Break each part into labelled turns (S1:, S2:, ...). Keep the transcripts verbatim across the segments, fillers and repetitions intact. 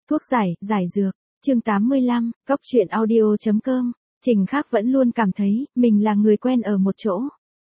S1: Thuốc giải, giải dược. Chương tám mươi lăm, Cóc truyện audio chấm com. Trình Khắc vẫn luôn cảm thấy mình là người quen ở một chỗ.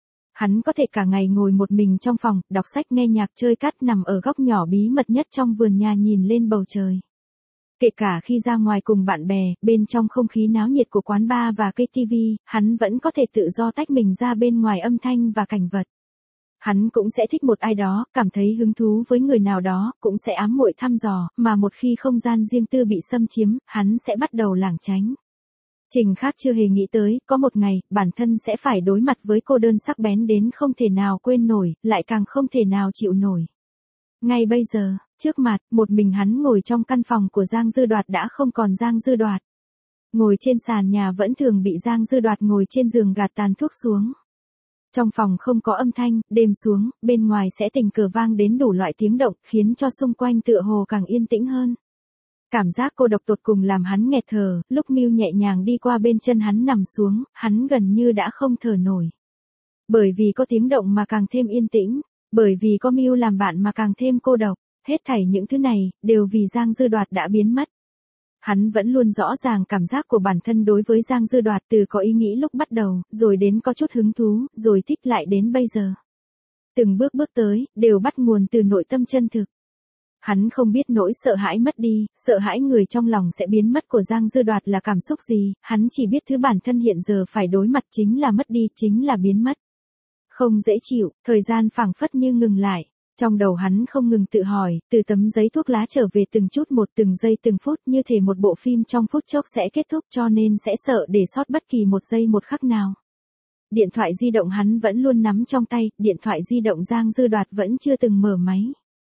S1: Hắn có thể cả ngày ngồi một mình trong phòng, đọc sách, nghe nhạc, chơi cát, nằm ở góc nhỏ bí mật nhất trong vườn nhà nhìn lên bầu trời. Kể cả khi ra ngoài cùng bạn bè, bên trong không khí náo nhiệt của quán bar và cây tivi, hắn vẫn có thể tự do tách mình ra bên ngoài âm thanh và cảnh vật. Hắn cũng sẽ thích một ai đó, cảm thấy hứng thú với người nào đó, cũng sẽ ám muội thăm dò, mà một khi không gian riêng tư bị xâm chiếm, hắn sẽ bắt đầu lảng tránh. Trình Khắc chưa hề nghĩ tới, có một ngày, bản thân sẽ phải đối mặt với cô đơn sắc bén đến không thể nào quên nổi, lại càng không thể nào chịu nổi. Ngay bây giờ, trước mặt, một mình hắn ngồi trong căn phòng của Giang Dư Đoạt đã không còn Giang Dư Đoạt. Ngồi trên sàn nhà vẫn thường bị Giang Dư Đoạt ngồi trên giường gạt tàn thuốc xuống. Trong phòng không có âm thanh, đêm xuống, bên ngoài sẽ tình cờ vang đến đủ loại tiếng động, khiến cho xung quanh tựa hồ càng yên tĩnh hơn. Cảm giác cô độc tột cùng làm hắn nghẹt thở, lúc Mưu nhẹ nhàng đi qua bên chân hắn nằm xuống, hắn gần như đã không thở nổi. Bởi vì có tiếng động mà càng thêm yên tĩnh, bởi vì có Mưu làm bạn mà càng thêm cô độc, hết thảy những thứ này, đều vì Giang Dư Đoạt đã biến mất. Hắn vẫn luôn rõ ràng cảm giác của bản thân đối với Giang Dư Đoạt, từ có ý nghĩ lúc bắt đầu, rồi đến có chút hứng thú, rồi thích lại đến bây giờ. Từng bước bước tới, đều bắt nguồn từ nội tâm chân thực. Hắn không biết nỗi sợ hãi mất đi, sợ hãi người trong lòng sẽ biến mất của Giang Dư Đoạt là cảm xúc gì, hắn chỉ biết thứ bản thân hiện giờ phải đối mặt chính là mất đi, chính là biến mất. Không dễ chịu, thời gian phảng phất như ngừng lại. Trong đầu hắn không ngừng tự hỏi, từ tấm giấy thuốc lá trở về từng chút một, từng giây từng phút, như thể một bộ phim trong phút chốc sẽ kết thúc, cho nên sẽ sợ để sót bất kỳ một giây một khắc nào. Điện thoại di động hắn vẫn luôn nắm trong tay, điện thoại di động Giang Dư Đoạt vẫn chưa từng mở máy.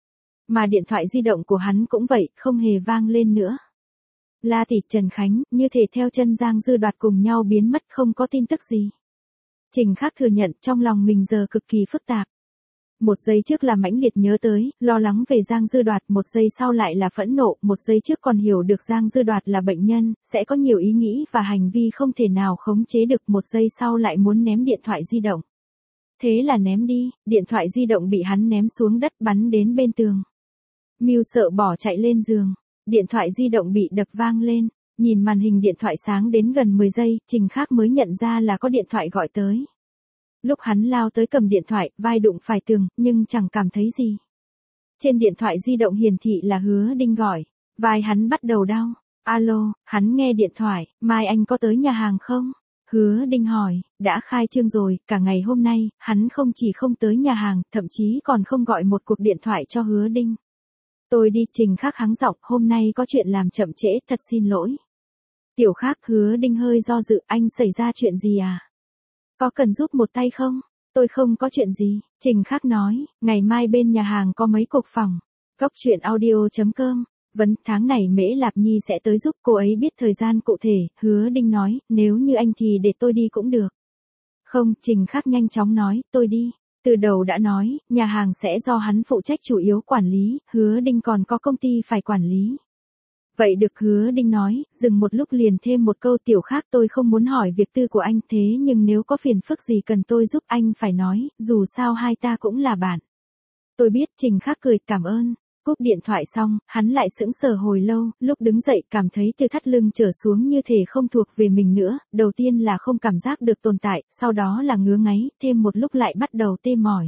S1: Mà điện thoại di động của hắn cũng vậy, không hề vang lên nữa. La Tỷ, Trần Khánh, như thể theo chân Giang Dư Đoạt cùng nhau biến mất, không có tin tức gì. Trình Khắc thừa nhận trong lòng mình giờ cực kỳ phức tạp. Một giây trước là mãnh liệt nhớ tới, lo lắng về Giang Dư Đoạt, một giây sau lại là phẫn nộ, một giây trước còn hiểu được Giang Dư Đoạt là bệnh nhân, sẽ có nhiều ý nghĩ và hành vi không thể nào khống chế được, một giây sau lại muốn ném điện thoại di động. Thế là ném đi, điện thoại di động bị hắn ném xuống đất, bắn đến bên tường. Mưu sợ bỏ chạy lên giường, điện thoại di động bị đập vang lên, nhìn màn hình điện thoại sáng đến gần mười giây, Trình Khắc mới nhận ra là có điện thoại gọi tới. Lúc hắn lao tới cầm điện thoại, vai đụng phải tường, nhưng chẳng cảm thấy gì. Trên điện thoại di động hiển thị là Hứa Đinh gọi, vai hắn bắt đầu đau. Alo, hắn nghe điện thoại, mai anh có tới nhà hàng không? Hứa Đinh hỏi, đã khai trương rồi, cả ngày hôm nay, hắn không chỉ không tới nhà hàng, thậm chí còn không gọi một cuộc điện thoại cho Hứa Đinh. Tôi đi, Trình Khắc hắng giọng, hôm nay có chuyện làm chậm trễ, thật xin lỗi. Tiểu Khắc, Hứa Đinh hơi do dự, anh xảy ra chuyện gì à? Có cần giúp một tay không? Tôi không có chuyện gì, Trình Khắc nói, ngày mai bên nhà hàng có mấy cuộc phỏng. Cóc truyện audio chấm com. Vấn, tháng này Mễ Lạp Nhi sẽ tới giúp, cô ấy biết thời gian cụ thể, Hứa Đinh nói, nếu như anh thì để tôi đi cũng được. Không, Trình Khắc nhanh chóng nói, tôi đi. Từ đầu đã nói, nhà hàng sẽ do hắn phụ trách chủ yếu quản lý, Hứa Đinh còn có công ty phải quản lý. Vậy được, Hứa Đinh nói, dừng một lúc liền thêm một câu, Tiểu Khắc, tôi không muốn hỏi việc tư của anh, thế nhưng nếu có phiền phức gì cần tôi giúp anh phải nói, dù sao hai ta cũng là bạn. Tôi biết, Trình Khắc cười, cảm ơn. Cúp điện thoại xong, hắn lại sững sờ hồi lâu, lúc đứng dậy cảm thấy từ thắt lưng trở xuống như thể không thuộc về mình nữa, đầu tiên là không cảm giác được tồn tại, sau đó là ngứa ngáy, thêm một lúc lại bắt đầu tê mỏi.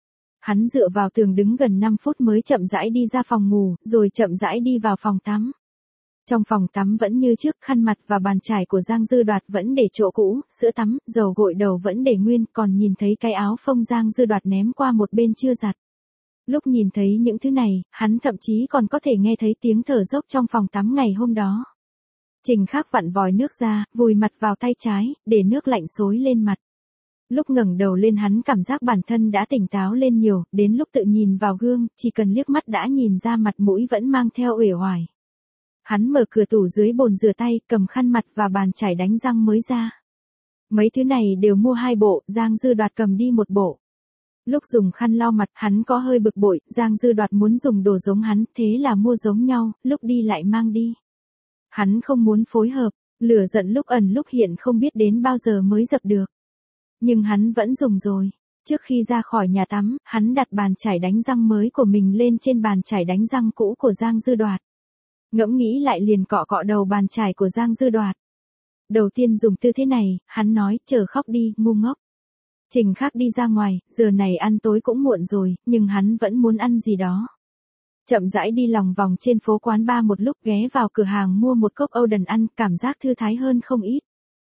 S1: Hắn dựa vào tường đứng gần năm phút mới chậm rãi đi ra phòng ngủ, rồi chậm rãi đi vào phòng tắm. Trong phòng tắm vẫn như trước, khăn mặt và bàn chải của Giang Dư Đoạt vẫn để chỗ cũ, sữa tắm, dầu gội đầu vẫn để nguyên, còn nhìn thấy cái áo phông Giang Dư Đoạt ném qua một bên chưa giặt. Lúc nhìn thấy những thứ này, hắn thậm chí còn có thể nghe thấy tiếng thở dốc trong phòng tắm ngày hôm đó. Trình Khắc vặn vòi nước ra, vùi mặt vào tay trái, để nước lạnh xối lên mặt. Lúc ngẩng đầu lên hắn cảm giác bản thân đã tỉnh táo lên nhiều, đến lúc tự nhìn vào gương, chỉ cần liếc mắt đã nhìn ra mặt mũi vẫn mang theo uể oải. Hắn mở cửa tủ dưới bồn rửa tay, cầm khăn mặt và bàn chải đánh răng mới ra. Mấy thứ này đều mua hai bộ, Giang Dư Đoạt cầm đi một bộ. Lúc dùng khăn lau mặt, hắn có hơi bực bội, Giang Dư Đoạt muốn dùng đồ giống hắn, thế là mua giống nhau, lúc đi lại mang đi. Hắn không muốn phối hợp, lửa giận lúc ẩn lúc hiện không biết đến bao giờ mới dập được. Nhưng hắn vẫn dùng rồi. Trước khi ra khỏi nhà tắm, hắn đặt bàn chải đánh răng mới của mình lên trên bàn chải đánh răng cũ của Giang Dư Đoạt. Ngẫm nghĩ lại liền cọ cọ đầu bàn chải của Giang Dư Đoạt. Đầu tiên dùng tư thế này, hắn nói, chờ khóc đi, ngu ngốc. Trình Khắc đi ra ngoài, giờ này ăn tối cũng muộn rồi, nhưng hắn vẫn muốn ăn gì đó. Chậm rãi đi lòng vòng trên phố quán bar một lúc, ghé vào cửa hàng mua một cốc Oden ăn, cảm giác thư thái hơn không ít.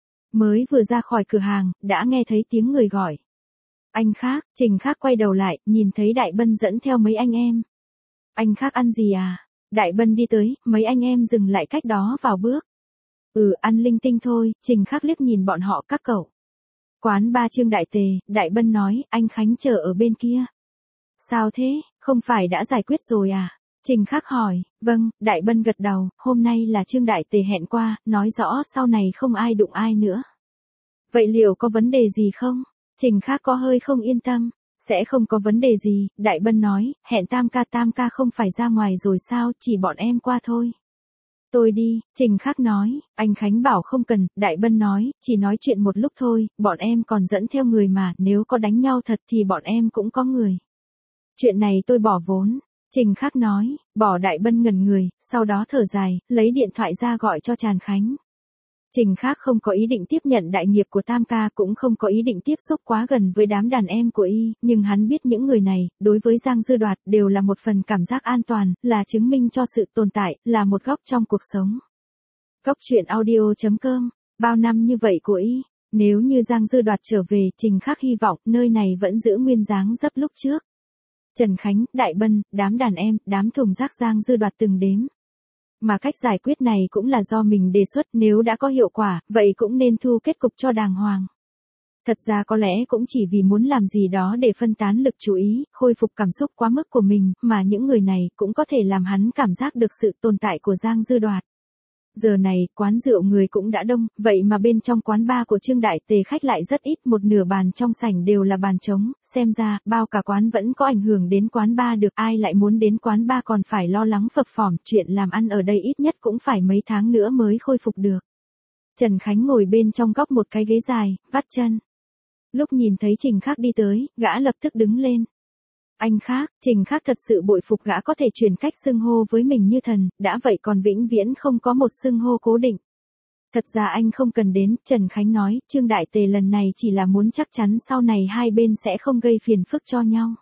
S1: Mới vừa ra khỏi cửa hàng, đã nghe thấy tiếng người gọi. Anh Khắc. Trình Khắc quay đầu lại, nhìn thấy Đại Bân dẫn theo mấy anh em. Anh Khắc ăn gì à? Đại Bân đi tới, mấy anh em dừng lại cách đó vào bước. Ừ, ăn linh tinh thôi. Trình Khắc liếc nhìn bọn họ, các cậu. Quán ba Trương Đại Tề. Đại Bân nói, anh Khánh chờ ở bên kia. Sao thế, không phải đã giải quyết rồi à? Trình Khắc hỏi. Vâng. Đại Bân gật đầu, hôm nay là Trương Đại Tề hẹn qua, nói rõ sau này không ai đụng ai nữa. Vậy liệu có vấn đề gì không? Trình Khắc có hơi không yên tâm. Sẽ không có vấn đề gì. Đại Bân nói, hẹn Tam ca Tam ca không phải ra ngoài rồi sao, chỉ bọn em qua thôi. Tôi đi. Trình Khắc nói. Anh Khánh bảo không cần. Đại Bân nói, chỉ nói chuyện một lúc thôi, bọn em còn dẫn theo người mà, nếu có đánh nhau thật thì bọn em cũng có người. Chuyện này tôi bỏ vốn. Trình Khắc nói. Bỏ. Đại Bân ngẩn người, sau đó thở dài, lấy điện thoại ra gọi cho Tràn Khánh. Trình Khắc không có ý định tiếp nhận đại nghiệp của Tam ca, cũng không có ý định tiếp xúc quá gần với đám đàn em của y, nhưng hắn biết những người này, đối với Giang Dư Đoạt, đều là một phần cảm giác an toàn, là chứng minh cho sự tồn tại, là một góc trong cuộc sống. Góc truyện audio chấm com, bao năm như vậy của y, nếu như Giang Dư Đoạt trở về, Trình Khắc hy vọng nơi này vẫn giữ nguyên dáng dấp lúc trước. Trần Khánh, Đại Bân, đám đàn em, đám thùng rác Giang Dư Đoạt từng đếm. Mà cách giải quyết này cũng là do mình đề xuất, nếu đã có hiệu quả, vậy cũng nên thu kết cục cho đàng hoàng. Thật ra có lẽ cũng chỉ vì muốn làm gì đó để phân tán lực chú ý, khôi phục cảm xúc quá mức của mình, mà những người này cũng có thể làm hắn cảm giác được sự tồn tại của Giang Dư Đoạt. Giờ này, quán rượu người cũng đã đông, vậy mà bên trong quán bar của Trương Đại Tề khách lại rất ít, một nửa bàn trong sảnh đều là bàn trống, xem ra, bao cả quán vẫn có ảnh hưởng đến quán bar được, ai lại muốn đến quán bar còn phải lo lắng phập phỏm, chuyện làm ăn ở đây ít nhất cũng phải mấy tháng nữa mới khôi phục được. Trần Khánh ngồi bên trong góc một cái ghế dài, vắt chân. Lúc nhìn thấy Trình Khắc đi tới, gã lập tức đứng lên. Anh Khắc. Trình Khắc thật sự bội phục gã có thể chuyển cách xưng hô với mình như thần, đã vậy còn vĩnh viễn không có một xưng hô cố định. Thật ra anh không cần đến, Trần Khánh nói, Trương Đại Tề lần này chỉ là muốn chắc chắn sau này hai bên sẽ không gây phiền phức cho nhau.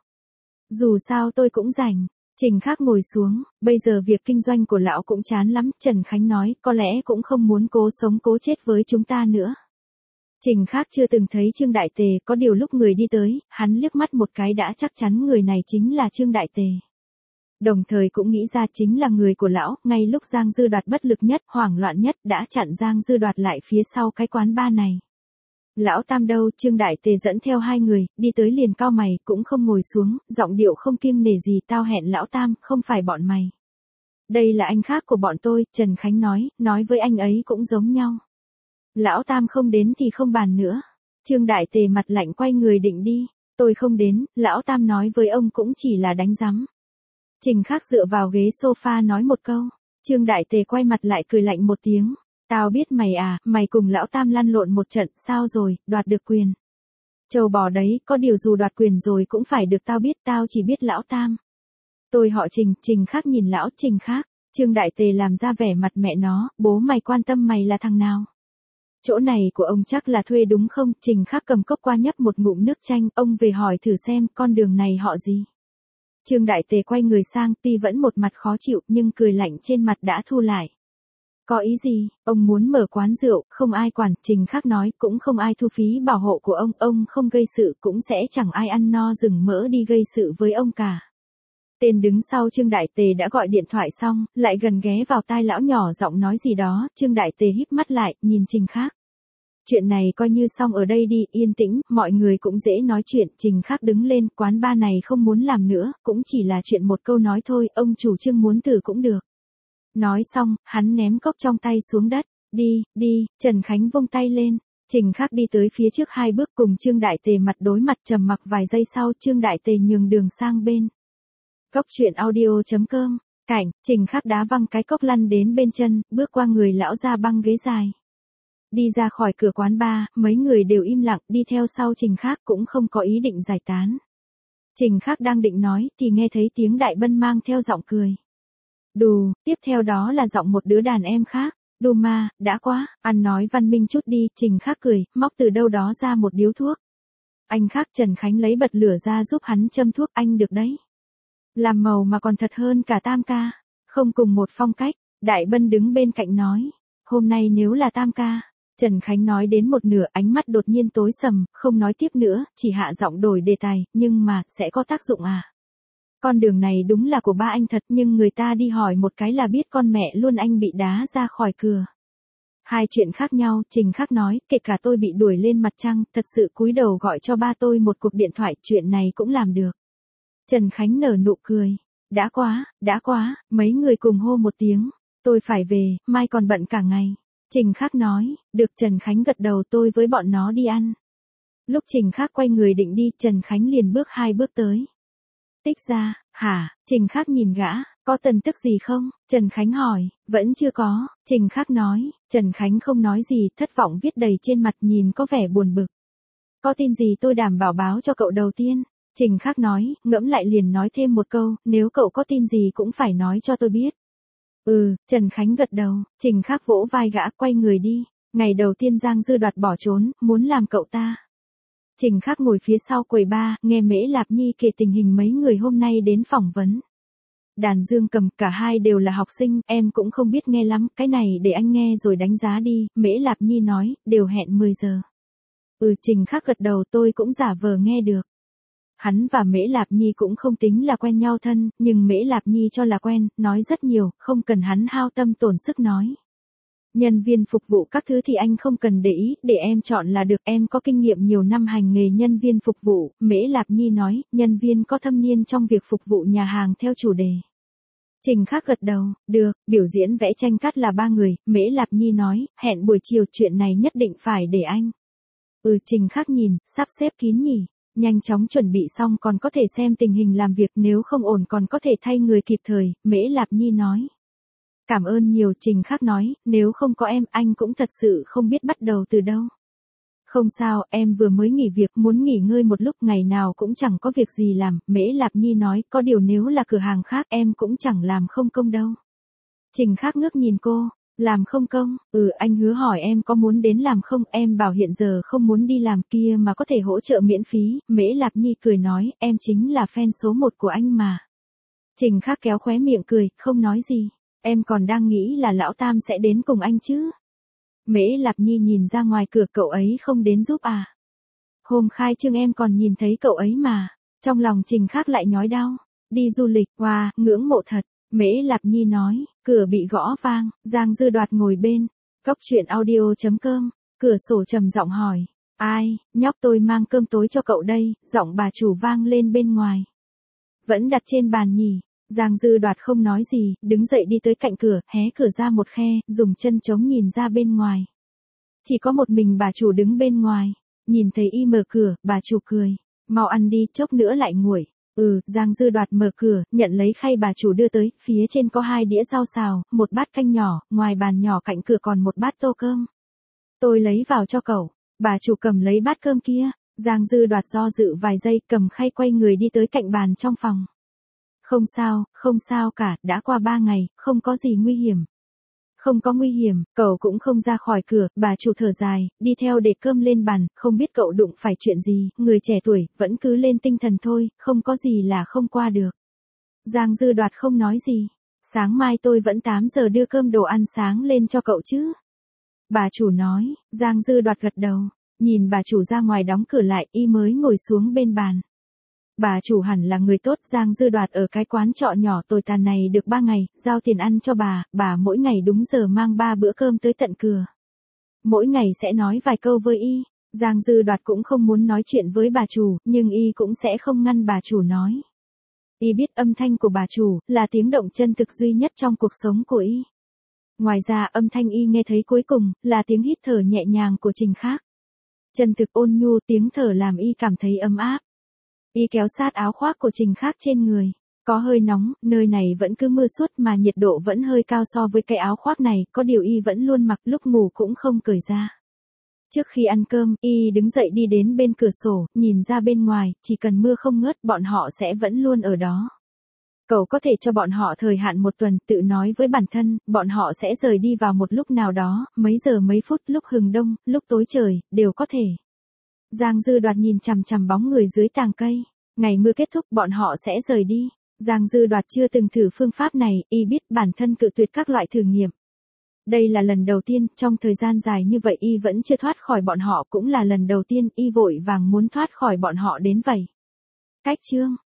S1: Dù sao tôi cũng rảnh. Trình Khắc ngồi xuống, bây giờ việc kinh doanh của lão cũng chán lắm, Trần Khánh nói, có lẽ cũng không muốn cố sống cố chết với chúng ta nữa. Trình Khắc chưa từng thấy Trương Đại Tề, có điều lúc người đi tới, hắn liếc mắt một cái đã chắc chắn người này chính là Trương Đại Tề. Đồng thời cũng nghĩ ra chính là người của lão, ngay lúc Giang Dư Đoạt bất lực nhất, hoảng loạn nhất, đã chặn Giang Dư Đoạt lại phía sau cái quán bar này. Lão Tam đâu? Trương Đại Tề dẫn theo hai người, đi tới liền cau mày, cũng không ngồi xuống, giọng điệu không kiêng nể gì, tao hẹn Lão Tam, không phải bọn mày. Đây là anh Khắc của bọn tôi, Trần Khánh nói, nói với anh ấy cũng giống nhau. Lão Tam không đến thì không bàn nữa. Trương Đại Tề mặt lạnh quay người định đi. Tôi không đến, Lão Tam nói với ông cũng chỉ là đánh rắm. Trình Khắc dựa vào ghế sofa nói một câu. Trương Đại Tề quay mặt lại cười lạnh một tiếng. Tao biết mày à, mày cùng Lão Tam lăn lộn một trận, sao rồi, đoạt được quyền. Trâu bò đấy, có điều dù đoạt quyền rồi cũng phải được tao biết, tao chỉ biết Lão Tam. Tôi họ Trình, Trình Khắc nhìn Lão Trình Khắc. Trương Đại Tề làm ra vẻ mặt mẹ nó, bố mày quan tâm mày là thằng nào. Chỗ này của ông chắc là thuê đúng không? Trình Khắc cầm cốc qua nhấp một ngụm nước chanh, ông về hỏi thử xem, con đường này họ gì? Trương Đại Tề quay người sang, tuy vẫn một mặt khó chịu, nhưng cười lạnh trên mặt đã thu lại. Có ý gì? Ông muốn mở quán rượu, không ai quản, Trình Khắc nói, cũng không ai thu phí bảo hộ của ông, ông không gây sự, cũng sẽ chẳng ai ăn no rừng mỡ đi gây sự với ông cả. Tên đứng sau Trương Đại Tề đã gọi điện thoại xong, lại gần ghé vào tai lão nhỏ giọng nói gì đó, Trương Đại Tề híp mắt lại, nhìn Trình Khắc. Chuyện này coi như xong ở đây đi, yên tĩnh, mọi người cũng dễ nói chuyện, Trình Khắc đứng lên, quán bar này không muốn làm nữa, cũng chỉ là chuyện một câu nói thôi, ông chủ Trương muốn từ cũng được. Nói xong, hắn ném cốc trong tay xuống đất, đi, đi, Trần Khánh vung tay lên. Trình Khắc đi tới phía trước hai bước cùng Trương Đại Tề mặt đối mặt, trầm mặc vài giây sau, Trương Đại Tề nhường đường sang bên. Góc truyện audio chấm com, cảnh, Trình Khắc đá văng cái cốc lăn đến bên chân, bước qua người lão ra băng ghế dài. Đi ra khỏi cửa quán bar, mấy người đều im lặng, đi theo sau Trình Khắc cũng không có ý định giải tán. Trình Khắc đang định nói, thì nghe thấy tiếng Đại Bân mang theo giọng cười. Đù, tiếp theo đó là giọng một đứa đàn em khác. Đù ma, đã quá, ăn nói văn minh chút đi, Trình Khác cười, móc từ đâu đó ra một điếu thuốc. Anh khác Trần Khánh lấy bật lửa ra giúp hắn châm thuốc, anh được đấy. Làm màu mà còn thật hơn cả Tam ca. Không cùng một phong cách, Đại Bân đứng bên cạnh nói. Hôm nay nếu là Tam ca. Trần Khánh nói đến một nửa ánh mắt đột nhiên tối sầm, không nói tiếp nữa, chỉ hạ giọng đổi đề tài, nhưng mà, sẽ có tác dụng à? Con đường này đúng là của ba anh thật nhưng người ta đi hỏi một cái là biết con mẹ luôn anh bị đá ra khỏi cửa. Hai chuyện khác nhau, Trình Khác nói, kể cả tôi bị đuổi lên mặt trăng, thật sự cúi đầu gọi cho ba tôi một cuộc điện thoại, chuyện này cũng làm được. Trần Khánh nở nụ cười. Đã quá, đã quá, mấy người cùng hô một tiếng. Tôi phải về, mai còn bận cả ngày. Trình Khác nói, được. Trần Khánh gật đầu, tôi với bọn nó đi ăn. Lúc Trình Khác quay người định đi, Trần Khánh liền bước hai bước tới. Tích ra, hả? Trình Khác nhìn gã, có tin tức gì không? Trần Khánh hỏi, vẫn chưa có. Trình Khác nói, Trần Khánh không nói gì, thất vọng viết đầy trên mặt, nhìn có vẻ buồn bực. Có tin gì tôi đảm bảo báo cho cậu đầu tiên. Trình Khác nói, ngẫm lại liền nói thêm một câu, nếu cậu có tin gì cũng phải nói cho tôi biết. Ừ, Trần Khánh gật đầu. Trình Khác vỗ vai gã, quay người đi. Ngày đầu tiên Giang Dư Đoạt bỏ trốn, muốn làm cậu ta. Trình Khác ngồi phía sau quầy bar, nghe Mễ Lạp Nhi kể tình hình mấy người hôm nay đến phỏng vấn. Đàn Dương Cầm, cả hai đều là học sinh, em cũng không biết nghe lắm, cái này để anh nghe rồi đánh giá đi. Mễ Lạp Nhi nói, đều hẹn mười giờ. Ừ, Trình Khác gật đầu, tôi cũng giả vờ nghe được. Hắn và Mễ Lạp Nhi cũng không tính là quen nhau thân, nhưng Mễ Lạp Nhi cho là quen, nói rất nhiều, không cần hắn hao tâm tổn sức nói. Nhân viên phục vụ các thứ thì anh không cần để ý, để em chọn là được, em có kinh nghiệm nhiều năm hành nghề nhân viên phục vụ. Mễ Lạp Nhi nói, nhân viên có thâm niên trong việc phục vụ nhà hàng theo chủ đề. Trình Khác gật đầu, được. Biểu diễn vẽ tranh cắt là ba người. Mễ Lạp Nhi nói, hẹn buổi chiều, chuyện này nhất định phải để anh. Ừ, Trình Khác nhìn, sắp xếp kín nhỉ. Nhanh chóng chuẩn bị xong còn có thể xem tình hình làm việc, nếu không ổn còn có thể thay người kịp thời. Mễ Lạp Nhi nói. Cảm ơn nhiều. Trình Khác nói, nếu không có em, anh cũng thật sự không biết bắt đầu từ đâu. Không sao, em vừa mới nghỉ việc, muốn nghỉ ngơi một lúc, ngày nào cũng chẳng có việc gì làm. Mễ Lạp Nhi nói, có điều nếu là cửa hàng khác em cũng chẳng làm không công đâu. Trình Khác ngước nhìn cô, làm không công, ừ, anh hứa hỏi em có muốn đến làm không, em bảo hiện giờ không muốn đi làm kia mà có thể hỗ trợ miễn phí. Mễ Lạp Nhi cười nói, em chính là fan số một của anh mà. Trình Khác kéo khóe miệng cười, không nói gì. Em còn đang nghĩ là lão Tam sẽ đến cùng anh chứ. Mễ Lạp Nhi nhìn ra ngoài cửa, cậu ấy không đến giúp à? Hôm khai trương em còn nhìn thấy cậu ấy mà. Trong lòng Trình Khác lại nhói đau. Đi du lịch, wow, ngưỡng mộ thật. Mễ Lạp Nhi nói, cửa bị gõ vang, Giang Dư Đoạt ngồi bên. Cốc truyện audio chấm com, cửa sổ trầm giọng hỏi. Ai, nhóc tôi mang cơm tối cho cậu đây, giọng bà chủ vang lên bên ngoài. Vẫn đặt trên bàn nhỉ. Giang Dư Đoạt không nói gì, đứng dậy đi tới cạnh cửa, hé cửa ra một khe, dùng chân trống nhìn ra bên ngoài. Chỉ có một mình bà chủ đứng bên ngoài. Nhìn thấy y mở cửa, bà chủ cười. Mau ăn đi, chốc nữa lại nguội. Ừ, Giang Dư Đoạt mở cửa, nhận lấy khay bà chủ đưa tới, phía trên có hai đĩa rau xào, một bát canh nhỏ, ngoài bàn nhỏ cạnh cửa còn một bát tô cơm. Tôi lấy vào cho cậu. Bà chủ cầm lấy bát cơm kia. Giang Dư Đoạt do dự vài giây, cầm khay quay người đi tới cạnh bàn trong phòng. Không sao, không sao cả, đã qua ba ngày, không có gì nguy hiểm. Không có nguy hiểm, cậu cũng không ra khỏi cửa. Bà chủ thở dài, đi theo để cơm lên bàn, không biết cậu đụng phải chuyện gì, người trẻ tuổi, vẫn cứ lên tinh thần thôi, không có gì là không qua được. Giang Dư Đoạt không nói gì. Sáng mai tôi vẫn tám giờ đưa cơm đồ ăn sáng lên cho cậu chứ. Bà chủ nói. Giang Dư Đoạt gật đầu. Nhìn bà chủ ra ngoài đóng cửa lại, y mới ngồi xuống bên bàn. Bà chủ hẳn là người tốt. Giang Dư Đoạt ở cái quán trọ nhỏ tồi tàn này được ba ngày, giao tiền ăn cho bà, bà mỗi ngày đúng giờ mang ba bữa cơm tới tận cửa. Mỗi ngày sẽ nói vài câu với y. Giang Dư Đoạt cũng không muốn nói chuyện với bà chủ, nhưng y cũng sẽ không ngăn bà chủ nói. Y biết âm thanh của bà chủ là tiếng động chân thực duy nhất trong cuộc sống của y. Ngoài ra âm thanh y nghe thấy cuối cùng là tiếng hít thở nhẹ nhàng của Trình Khác. Chân thực ôn nhu, tiếng thở làm y cảm thấy ấm áp. Y kéo sát áo khoác của Trình Khác trên người. Có hơi nóng, nơi này vẫn cứ mưa suốt mà nhiệt độ vẫn hơi cao so với cái áo khoác này, có điều y vẫn luôn mặc, lúc ngủ cũng không cởi ra. Trước khi ăn cơm, y đứng dậy đi đến bên cửa sổ, nhìn ra bên ngoài, chỉ cần mưa không ngớt bọn họ sẽ vẫn luôn ở đó. Cậu có thể cho bọn họ thời hạn một tuần, tự nói với bản thân, bọn họ sẽ rời đi vào một lúc nào đó, mấy giờ mấy phút, lúc hừng đông, lúc tối trời, đều có thể. Giang Dư Đoạt nhìn chằm chằm bóng người dưới tàng cây. Ngày mưa kết thúc bọn họ sẽ rời đi. Giang Dư Đoạt chưa từng thử phương pháp này, y biết bản thân cự tuyệt các loại thử nghiệm. Đây là lần đầu tiên, trong thời gian dài như vậy y vẫn chưa thoát khỏi bọn họ, cũng là lần đầu tiên y vội vàng muốn thoát khỏi bọn họ đến vậy. Cách chương